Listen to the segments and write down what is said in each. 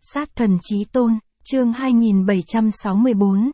Sát thần chí tôn, chương 2764,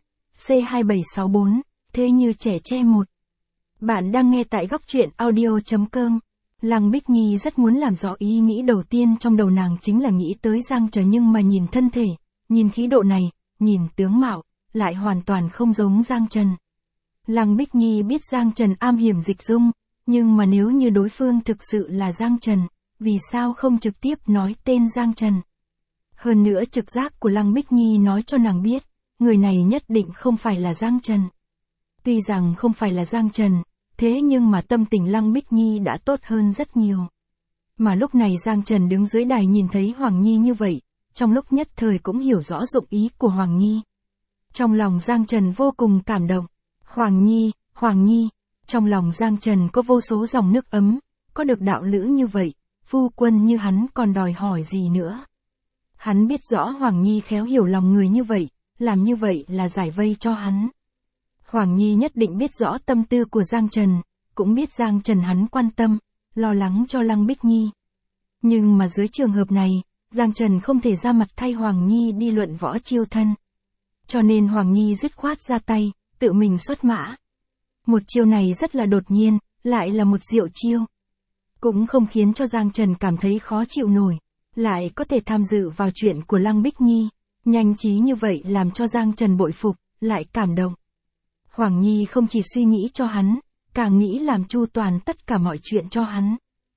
C2764, thế như trẻ tre một. Bạn đang nghe tại góc truyện audio.com. Lăng Bích Nhi rất muốn làm rõ ý nghĩ đầu tiên trong đầu nàng chính là nghĩ tới Giang Trần, nhưng mà nhìn thân thể, nhìn khí độ này, nhìn tướng mạo, lại hoàn toàn không giống Giang Trần. Lăng Bích Nhi biết Giang Trần am hiểm dịch dung, nhưng mà nếu như đối phương thực sự là Giang Trần, vì sao không trực tiếp nói tên Giang Trần? Hơn nữa trực giác của Lăng Bích Nhi nói cho nàng biết, người này nhất định không phải là Giang Trần. Tuy rằng không phải là Giang Trần, thế nhưng mà tâm tình Lăng Bích Nhi đã tốt hơn rất nhiều. Mà lúc này Giang Trần đứng dưới đài nhìn thấy Hoàng Nhi như vậy, trong lúc nhất thời cũng hiểu rõ dụng ý của Hoàng Nhi. Trong lòng Giang Trần vô cùng cảm động. Hoàng Nhi, trong lòng Giang Trần có vô số dòng nước ấm, có được đạo lữ như vậy, phu quân như hắn còn đòi hỏi gì nữa. Hắn biết rõ Hoàng Nhi khéo hiểu lòng người như vậy, làm như vậy là giải vây cho hắn. Hoàng Nhi nhất định biết rõ tâm tư của Giang Trần, cũng biết Giang Trần hắn quan tâm, lo lắng cho Lăng Bích Nhi. Nhưng mà dưới trường hợp này, Giang Trần không thể ra mặt thay Hoàng Nhi đi luận võ chiêu thân. Cho nên Hoàng Nhi dứt khoát ra tay, tự mình xuất mã. Một chiêu này rất là đột nhiên, lại là một diệu chiêu. Cũng không khiến cho Giang Trần cảm thấy khó chịu nổi, lại có thể tham dự vào chuyện của Lăng Bích Nhi. Nhanh trí như vậy làm cho Giang Trần bội phục, lại cảm động. Hoàng Nhi không chỉ suy nghĩ cho hắn, càng nghĩ làm chu toàn tất cả mọi chuyện cho hắn.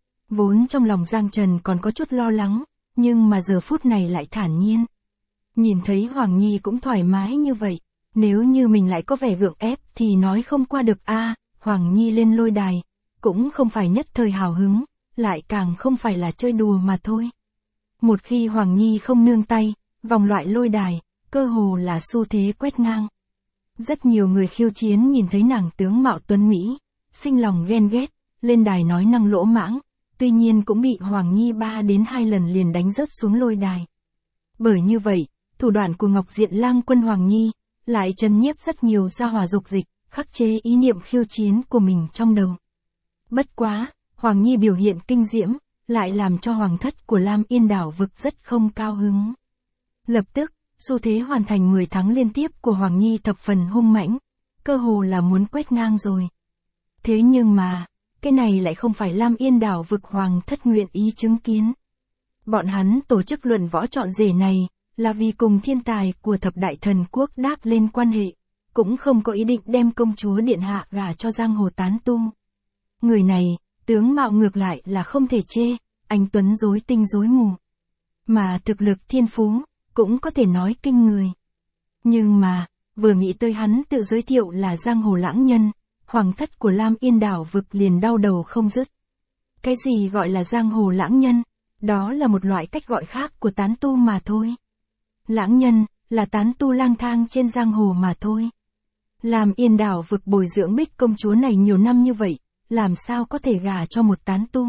Vốn trong lòng Giang Trần còn có chút lo lắng, nhưng mà giờ phút này lại thản nhiên. Nhìn thấy Hoàng Nhi cũng thoải mái như vậy, nếu như mình lại có vẻ gượng ép thì nói không qua được a. Hoàng Nhi lên lôi đài, cũng không phải nhất thời hào hứng, lại càng không phải là chơi đùa mà thôi. Một khi Hoàng Nhi không nương tay, vòng loại lôi đài, cơ hồ là xu thế quét ngang. Rất nhiều người khiêu chiến nhìn thấy nàng tướng mạo tuấn mỹ, sinh lòng ghen ghét, lên đài nói năng lỗ mãng, tuy nhiên cũng bị Hoàng Nhi 3 đến 2 lần liền đánh rớt xuống lôi đài. Bởi như vậy, thủ đoạn của Ngọc Diện Lang Quân Hoàng Nhi, lại trấn nhiếp rất nhiều gia hỏa dục dịch, khắc chế ý niệm khiêu chiến của mình trong đầu. Bất quá, Hoàng Nhi biểu hiện kinh diễm, lại làm cho hoàng thất của Lam Yên đảo vực rất không cao hứng. Lập tức, xu thế hoàn thành 10 tháng liên tiếp của Hoàng Nhi thập phần hung mãnh, cơ hồ là muốn quét ngang rồi. Thế nhưng mà, cái này lại không phải Lam Yên đảo vực hoàng thất nguyện ý chứng kiến. Bọn hắn tổ chức luận võ chọn rể này, là vì cùng thiên tài của thập đại thần quốc đáp lên quan hệ, cũng không có ý định đem công chúa điện hạ gả cho giang hồ tán tu. Người này, tướng mạo ngược lại là không thể chê, anh tuấn rối tinh rối mù. Mà thực lực thiên phú, cũng có thể nói kinh người. Nhưng mà, vừa nghĩ tới hắn tự giới thiệu là giang hồ lãng nhân, hoàng thất của Lam Yên đảo vực liền đau đầu không dứt. Cái gì gọi là giang hồ lãng nhân? Đó là một loại cách gọi khác của tán tu mà thôi. Lãng nhân, là tán tu lang thang trên giang hồ mà thôi. Lam Yên đảo vực bồi dưỡng Bích công chúa này nhiều năm như vậy, làm sao có thể gả cho một tán tu?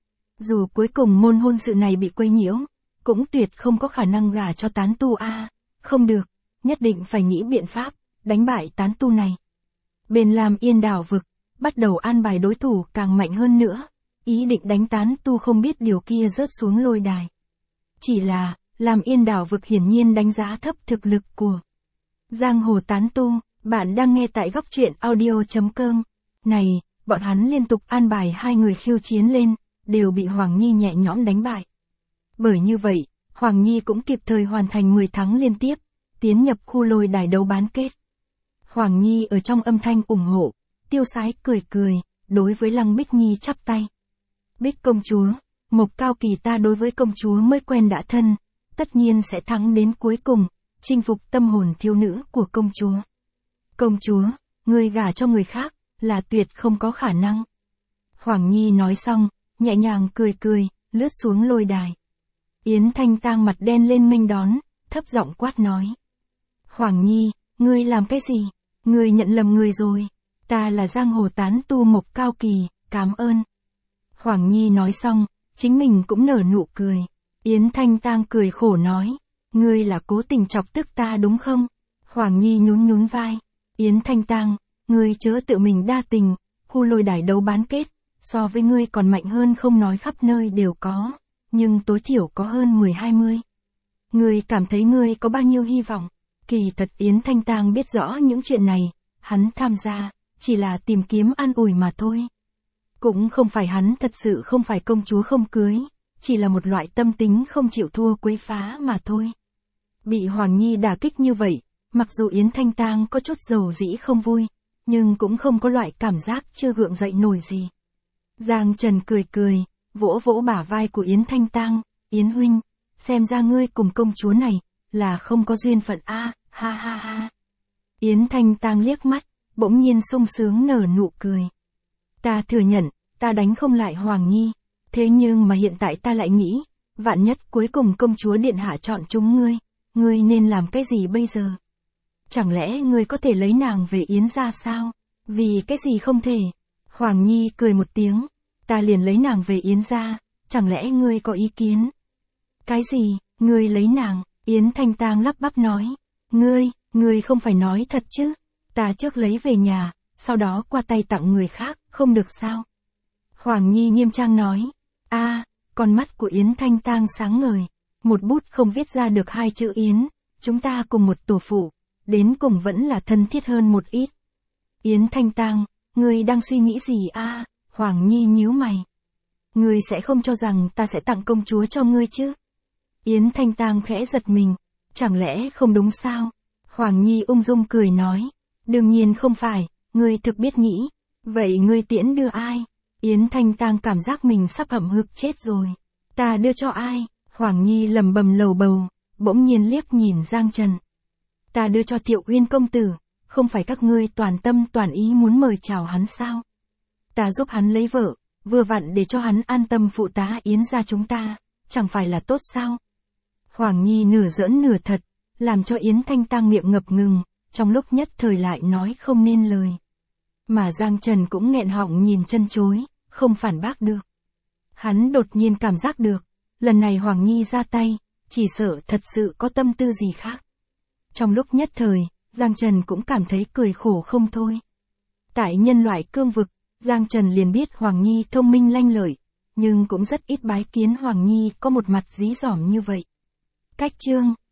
Dù cuối cùng môn hôn sự này bị quấy nhiễu, cũng tuyệt không có khả năng gả cho tán tu a. Không được, nhất định phải nghĩ biện pháp, đánh bại tán tu này. Bên Lam Yên đảo vực, bắt đầu an bài đối thủ càng mạnh hơn nữa, ý định đánh tán tu không biết điều kia rớt xuống lôi đài. Chỉ là, Lam Yên đảo vực hiển nhiên đánh giá thấp thực lực của giang hồ tán tu. Bạn đang nghe tại góc truyện audio.com. Này, bọn hắn liên tục an bài 2 người khiêu chiến lên, đều bị Hoàng Nhi nhẹ nhõm đánh bại. Bởi như vậy, Hoàng Nhi cũng kịp thời hoàn thành 10 tháng liên tiếp, tiến nhập khu lôi đài đấu bán kết. Hoàng Nhi ở trong âm thanh ủng hộ, tiêu sái cười cười, đối với Lăng Bích Nhi chắp tay. Bích công chúa, Mộc Cao Kỳ ta đối với công chúa mới quen đã thân, tất nhiên sẽ thắng đến cuối cùng, chinh phục tâm hồn thiếu nữ của công chúa. Công chúa, ngươi gả cho người khác, là tuyệt không có khả năng. Hoàng Nhi nói xong, nhẹ nhàng cười cười, lướt xuống lôi đài. Yến Thanh Tang mặt đen lên nghênh đón, thấp giọng quát nói. Hoàng Nhi, ngươi làm cái gì? Ngươi nhận lầm người rồi. Ta là giang hồ tán tu Mộc Cao Kỳ, cảm ơn. Hoàng Nhi nói xong, chính mình cũng nở nụ cười. Yến Thanh Tang cười khổ nói. Ngươi là cố tình chọc tức ta đúng không? Hoàng Nhi nhún nhún vai. Yến Thanh Tang, ngươi chớ tự mình đa tình, khu lôi đài đấu bán kết, so với ngươi còn mạnh hơn không nói khắp nơi đều có, nhưng tối thiểu có hơn 10-20 Ngươi cảm thấy ngươi có bao nhiêu hy vọng? Kỳ thật Yến Thanh Tang biết rõ những chuyện này, hắn tham gia, chỉ là tìm kiếm an ủi mà thôi. Cũng không phải hắn thật sự không phải công chúa không cưới, chỉ là một loại tâm tính không chịu thua quấy phá mà thôi. Bị Hoàng Nhi đả kích như vậy, mặc dù Yến Thanh Tang có chút dầu dĩ không vui, nhưng cũng không có loại cảm giác chưa gượng dậy nổi gì. Giang Trần cười cười, vỗ vỗ bả vai của Yến Thanh Tang, Yến huynh, xem ra ngươi cùng công chúa này, là không có duyên phận a, ha ha ha. Yến Thanh Tang liếc mắt, bỗng nhiên sung sướng nở nụ cười. Ta thừa nhận, ta đánh không lại Hoàng Nhi, thế nhưng mà hiện tại ta lại nghĩ, vạn nhất cuối cùng công chúa điện hạ chọn chúng ngươi nên làm cái gì bây giờ? Chẳng lẽ ngươi có thể lấy nàng về Yến gia sao? Vì cái gì không thể? Hoàng Nhi cười một tiếng, ta liền lấy nàng về Yến gia, chẳng lẽ ngươi có ý kiến? Cái gì, ngươi lấy nàng? Yến Thanh Tang lắp bắp nói, ngươi không phải nói thật chứ? Ta trước lấy về nhà, sau đó qua tay tặng người khác, không được sao? Hoàng Nhi nghiêm trang nói, con mắt của Yến Thanh Tang sáng ngời, một bút không viết ra được hai chữ Yến, chúng ta cùng một tổ phụ, đến cùng vẫn là thân thiết hơn một ít. Yến Thanh Tang, ngươi đang suy nghĩ gì a? Hoàng Nhi nhíu mày. Ngươi sẽ không cho rằng ta sẽ tặng công chúa cho ngươi chứ? Yến Thanh Tang khẽ giật mình, chẳng lẽ không đúng sao? Hoàng Nhi ung dung cười nói, đương nhiên không phải, ngươi thực biết nghĩ, vậy ngươi tiễn đưa ai? Yến Thanh Tang cảm giác mình sắp hậm hực chết rồi. Ta đưa cho ai? Hoàng Nhi lầm bầm lầu bầu, bỗng nhiên liếc nhìn Giang Trần. Ta đưa cho Thiệu Uyên công tử, không phải các ngươi toàn tâm toàn ý muốn mời chào hắn sao? Ta giúp hắn lấy vợ, vừa vặn để cho hắn an tâm phụ tá Yến gia chúng ta, chẳng phải là tốt sao? Hoàng Nhi nửa giỡn nửa thật, làm cho Yến Thanh Tang miệng ngập ngừng, trong lúc nhất thời lại nói không nên lời. Mà Giang Trần cũng nghẹn họng nhìn chân chối, không phản bác được. Hắn đột nhiên cảm giác được, lần này Hoàng Nhi ra tay, chỉ sợ thật sự có tâm tư gì khác. Trong lúc nhất thời, Giang Trần cũng cảm thấy cười khổ không thôi. Tại nhân loại cương vực, Giang Trần liền biết Hoàng Nhi thông minh lanh lợi, nhưng cũng rất ít bái kiến Hoàng Nhi có một mặt dí dỏm như vậy. Cách chương